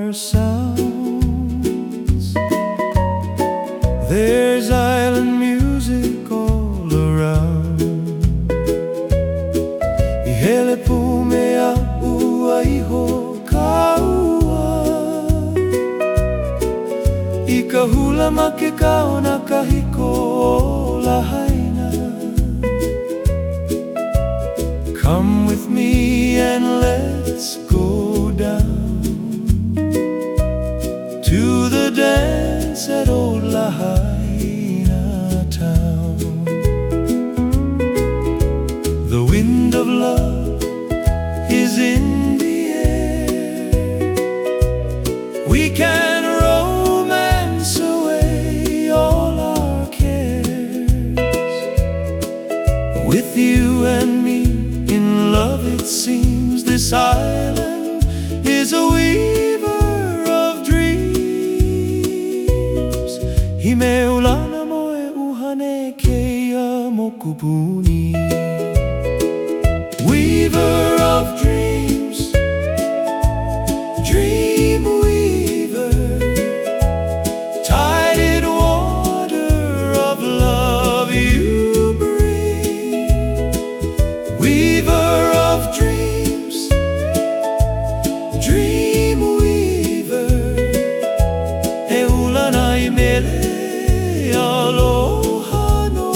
water sounds. There's island music all around. Ihele pumea ua iho kaua, I ka hula ma ke kao na kahiko o lahaina. Come with me and let's go down to the dance at old Lahaina town. The wind of love is in the air. We can romance away all our cares. With you and me in love, it seems this island is a weaver of dreams. Himeulana moe uhane keia mokupuni. Weaver of dreams, dream weaver, tided water of love you bring. Weaver of dreams, dream weaver, Eulana imele aloha no.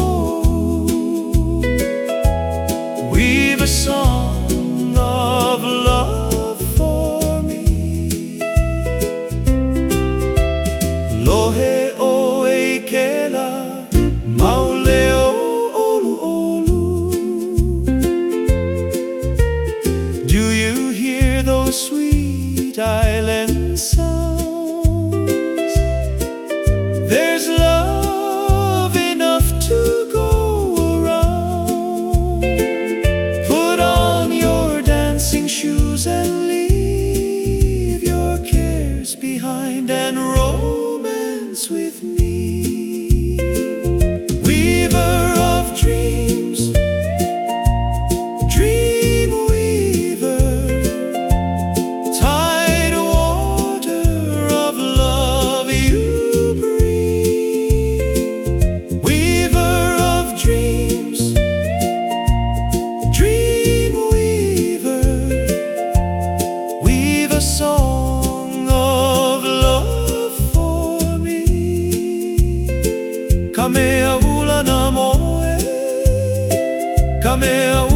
Weave a song of love for me. Lohe o eikela, maule o olu olu. Do you hear those sweet island sounds? There's love enough to go around. Put on your dancing shoes and leave your cares behind and romance with me. Weaver of dreams, dream weaver, tide water of love you bring. Weaver of dreams, dream weaver, weave a song of love for me. Kamea ulana moe, kamea